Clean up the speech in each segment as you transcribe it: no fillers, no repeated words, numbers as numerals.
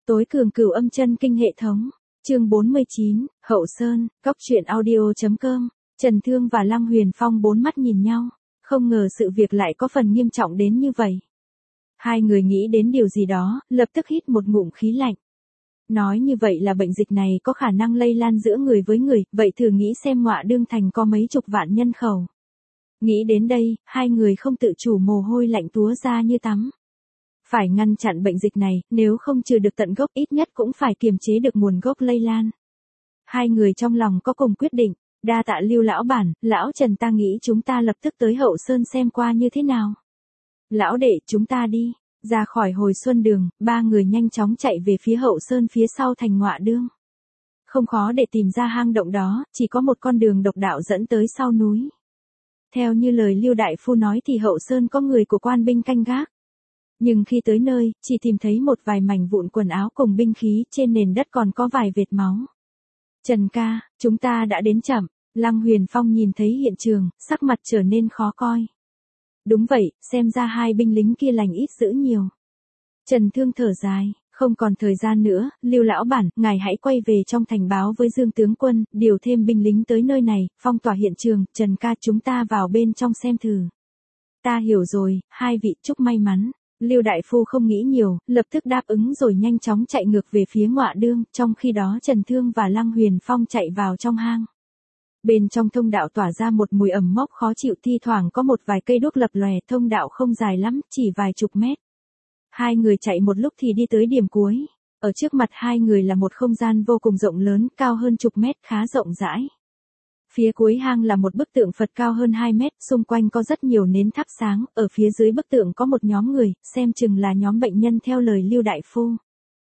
Tối cường cửu âm chân kinh hệ thống. Chương 49, Hậu Sơn, Cóc truyện audio.com. Trần Thương và Lăng Huyền Phong bốn mắt nhìn nhau, không ngờ sự việc lại có phần nghiêm trọng đến như vậy. Hai người nghĩ đến điều gì đó, lập tức hít một ngụm khí lạnh. Nói như vậy là bệnh dịch này có khả năng lây lan giữa người với người, vậy thử nghĩ xem Ngọa Đương Thành có mấy chục vạn nhân khẩu. Nghĩ đến đây, hai người không tự chủ mồ hôi lạnh túa ra như tắm. Phải ngăn chặn bệnh dịch này, nếu không trừ được tận gốc ít nhất cũng phải kiềm chế được nguồn gốc lây lan. Hai người trong lòng có cùng quyết định, đa tạ Lưu lão bản, lão Trần ta nghĩ chúng ta lập tức tới Hậu Sơn xem qua như thế nào. Lão đệ chúng ta đi, ra khỏi Hồi Xuân đường, ba người nhanh chóng chạy về phía Hậu Sơn phía sau thành Ngọa Đương. Không khó để tìm ra hang động đó, chỉ có một con đường độc đạo dẫn tới sau núi. Theo như lời Lưu đại phu nói thì Hậu Sơn có người của quan binh canh gác. Nhưng khi tới nơi, chỉ tìm thấy một vài mảnh vụn quần áo cùng binh khí, trên nền đất còn có vài vệt máu. Trần ca, chúng ta đã đến chậm. Lăng Huyền Phong nhìn thấy hiện trường, sắc mặt trở nên khó coi. Đúng vậy, xem ra hai binh lính kia lành ít dữ nhiều. Trần Thương thở dài, không còn thời gian nữa, Lưu lão bản, ngài hãy quay về trong thành báo với Dương tướng quân, điều thêm binh lính tới nơi này, phong tỏa hiện trường, Trần ca chúng ta vào bên trong xem thử. Ta hiểu rồi, hai vị chúc may mắn. Lưu đại phu không nghĩ nhiều, lập tức đáp ứng rồi nhanh chóng chạy ngược về phía Ngọa Đương, trong khi đó Trần Thương và Lăng Huyền Phong chạy vào trong hang. Bên trong thông đạo tỏa ra một mùi ẩm mốc khó chịu, thi thoảng có một vài cây đuốc lập lòe, thông đạo không dài lắm, chỉ vài chục mét. Hai người chạy một lúc thì đi tới điểm cuối. Ở trước mặt hai người là một không gian vô cùng rộng lớn, cao hơn chục mét, khá rộng rãi. Phía cuối hang là một bức tượng Phật cao hơn 2 mét, xung quanh có rất nhiều nến thắp sáng, ở phía dưới bức tượng có một nhóm người, xem chừng là nhóm bệnh nhân theo lời Lưu đại phu.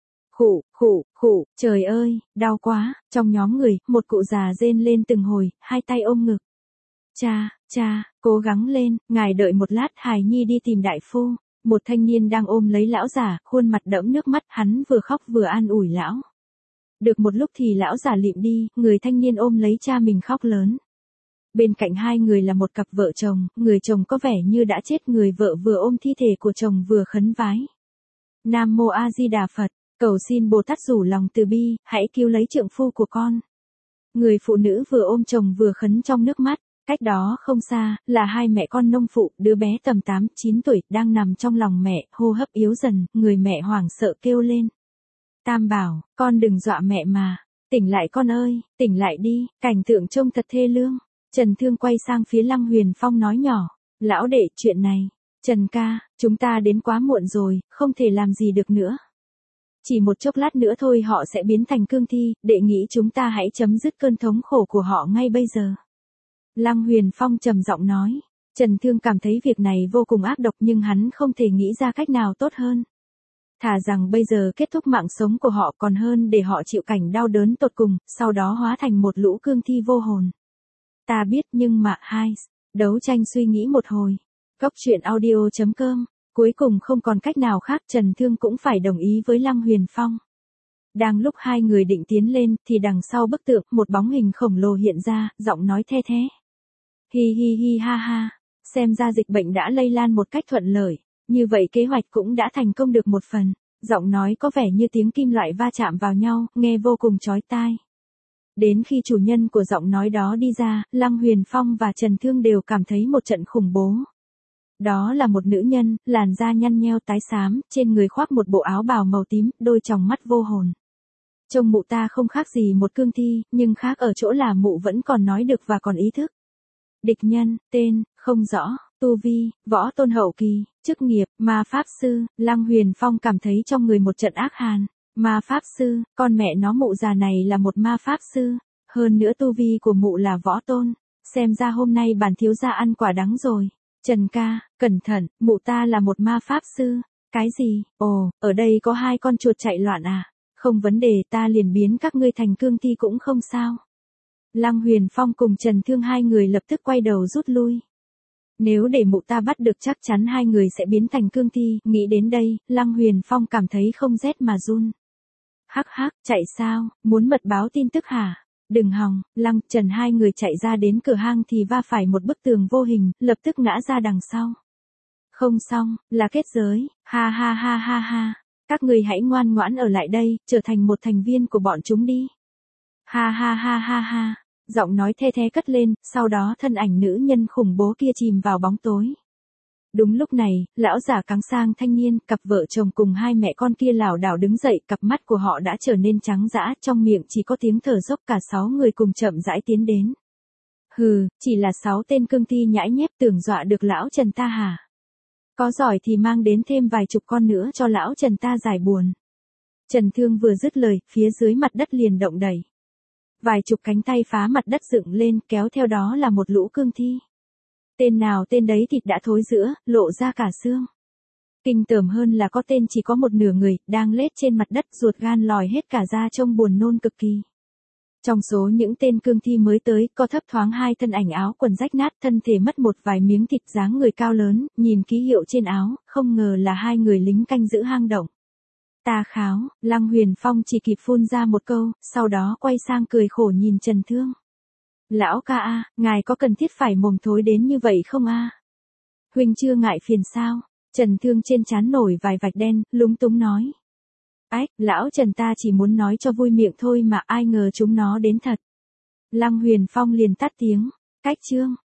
Khụ, trời ơi, đau quá, trong nhóm người, một cụ già rên lên từng hồi, hai tay ôm ngực. Cha, cố gắng lên, ngài đợi một lát, hài nhi đi tìm đại phu. Một thanh niên đang ôm lấy lão già, khuôn mặt đẫm nước mắt, hắn vừa khóc vừa an ủi lão. Được một lúc thì lão già lịm đi, người thanh niên ôm lấy cha mình khóc lớn. Bên cạnh hai người là một cặp vợ chồng, người chồng có vẻ như đã chết, người vợ vừa ôm thi thể của chồng vừa khấn vái. Nam Mô A Di Đà Phật, cầu xin Bồ Tát rủ lòng từ bi, hãy cứu lấy trượng phu của con. Người phụ nữ vừa ôm chồng vừa khấn trong nước mắt. Cách đó không xa, là hai mẹ con nông phụ, đứa bé tầm 8-9 tuổi, đang nằm trong lòng mẹ, hô hấp yếu dần, người mẹ hoảng sợ kêu lên. Tam bảo, con đừng dọa mẹ mà, tỉnh lại con ơi, tỉnh lại đi, cảnh tượng trông thật thê lương. Trần Thương quay sang phía Lăng Huyền Phong nói nhỏ, lão đệ, chuyện này, Trần ca, chúng ta đến quá muộn rồi, không thể làm gì được nữa. Chỉ một chốc lát nữa thôi họ sẽ biến thành cương thi, đệ nghĩ chúng ta hãy chấm dứt cơn thống khổ của họ ngay bây giờ. Lăng Huyền Phong trầm giọng nói, Trần Thương cảm thấy việc này vô cùng ác độc nhưng hắn không thể nghĩ ra cách nào tốt hơn. Thà rằng bây giờ kết thúc mạng sống của họ còn hơn để họ chịu cảnh đau đớn tột cùng, sau đó hóa thành một lũ cương thi vô hồn. Ta biết nhưng mà đấu tranh suy nghĩ một hồi. Cóc truyện audio.com, cuối cùng không còn cách nào khác, Trần Thương cũng phải đồng ý với Lăng Huyền Phong. Đang lúc hai người định tiến lên thì đằng sau bức tượng một bóng hình khổng lồ hiện ra, giọng nói the thế. Hi ha, xem ra dịch bệnh đã lây lan một cách thuận lợi, như vậy kế hoạch cũng đã thành công được một phần. Giọng nói có vẻ như tiếng kim loại va chạm vào nhau, nghe vô cùng chói tai. Đến khi chủ nhân của giọng nói đó đi ra, Lăng Huyền Phong và Trần Thương đều cảm thấy một trận khủng bố. Đó là một nữ nhân, làn da nhăn nheo tái xám, trên người khoác một bộ áo bào màu tím, đôi tròng mắt vô hồn. Trông mụ ta không khác gì một cương thi, nhưng khác ở chỗ là mụ vẫn còn nói được và còn ý thức. Địch nhân, tên, không rõ, tu vi, võ tôn hậu kỳ, chức nghiệp, ma pháp sư. Lăng Huyền Phong cảm thấy trong người một trận ác hàn. Ma pháp sư, con mẹ nó, mụ già này là một ma pháp sư. Hơn nữa tu vi của mụ là võ tôn. Xem ra hôm nay bản thiếu gia ăn quả đắng rồi. Trần ca, cẩn thận, mụ ta là một ma pháp sư. Cái gì? Ồ, ở đây có hai con chuột chạy loạn à? Không vấn đề, ta liền biến các ngươi thành cương thi cũng không sao. Lăng Huyền Phong cùng Trần Thương hai người lập tức quay đầu rút lui. Nếu để mụ ta bắt được chắc chắn hai người sẽ biến thành cương thi, nghĩ đến đây, Lăng Huyền Phong cảm thấy không rét mà run. Hắc, chạy sao, muốn mật báo tin tức hả? Đừng hòng, Lăng, Trần hai người chạy ra đến cửa hang thì va phải một bức tường vô hình, lập tức ngã ra đằng sau. Không xong, là kết giới, ha. Các người hãy ngoan ngoãn ở lại đây, trở thành một thành viên của bọn chúng đi. Ha ha ha ha ha. Giọng nói the thé cất lên, sau đó thân ảnh nữ nhân khủng bố kia chìm vào bóng tối. Đúng lúc này, lão giả cáng sang thanh niên, cặp vợ chồng cùng hai mẹ con kia lảo đảo đứng dậy, cặp mắt của họ đã trở nên trắng dã, trong miệng chỉ có tiếng thở dốc, cả 6 người cùng chậm rãi tiến đến. Hừ, chỉ là 6 tên cương thi nhãi nhép tưởng dọa được lão Trần ta hả? Có giỏi thì mang đến thêm vài chục con nữa cho lão Trần ta giải buồn. Trần Thương vừa dứt lời, phía dưới mặt đất liền động đẩy. Vài chục cánh tay phá mặt đất dựng lên, kéo theo đó là một lũ cương thi. Tên nào tên đấy thịt đã thối rữa, lộ ra cả xương. Kinh tởm hơn là có tên chỉ có một nửa người, đang lết trên mặt đất, ruột gan lòi hết cả ra, trông buồn nôn cực kỳ. Trong số những tên cương thi mới tới, có thấp thoáng 2 thân ảnh áo quần rách nát, thân thể mất một vài miếng thịt, dáng người cao lớn, nhìn ký hiệu trên áo, không ngờ là 2 người lính canh giữ hang động. Ta kháo, Lăng Huyền Phong chỉ kịp phun ra một câu, sau đó quay sang cười khổ nhìn Trần Thương. Lão ca a, ngài có cần thiết phải mồm thối đến như vậy không a? Huynh chưa ngại phiền sao? Trần Thương trên trán nổi vài vạch đen, lúng túng nói. Ách, lão Trần ta chỉ muốn nói cho vui miệng thôi mà ai ngờ chúng nó đến thật. Lăng Huyền Phong liền tắt tiếng. Cách chương.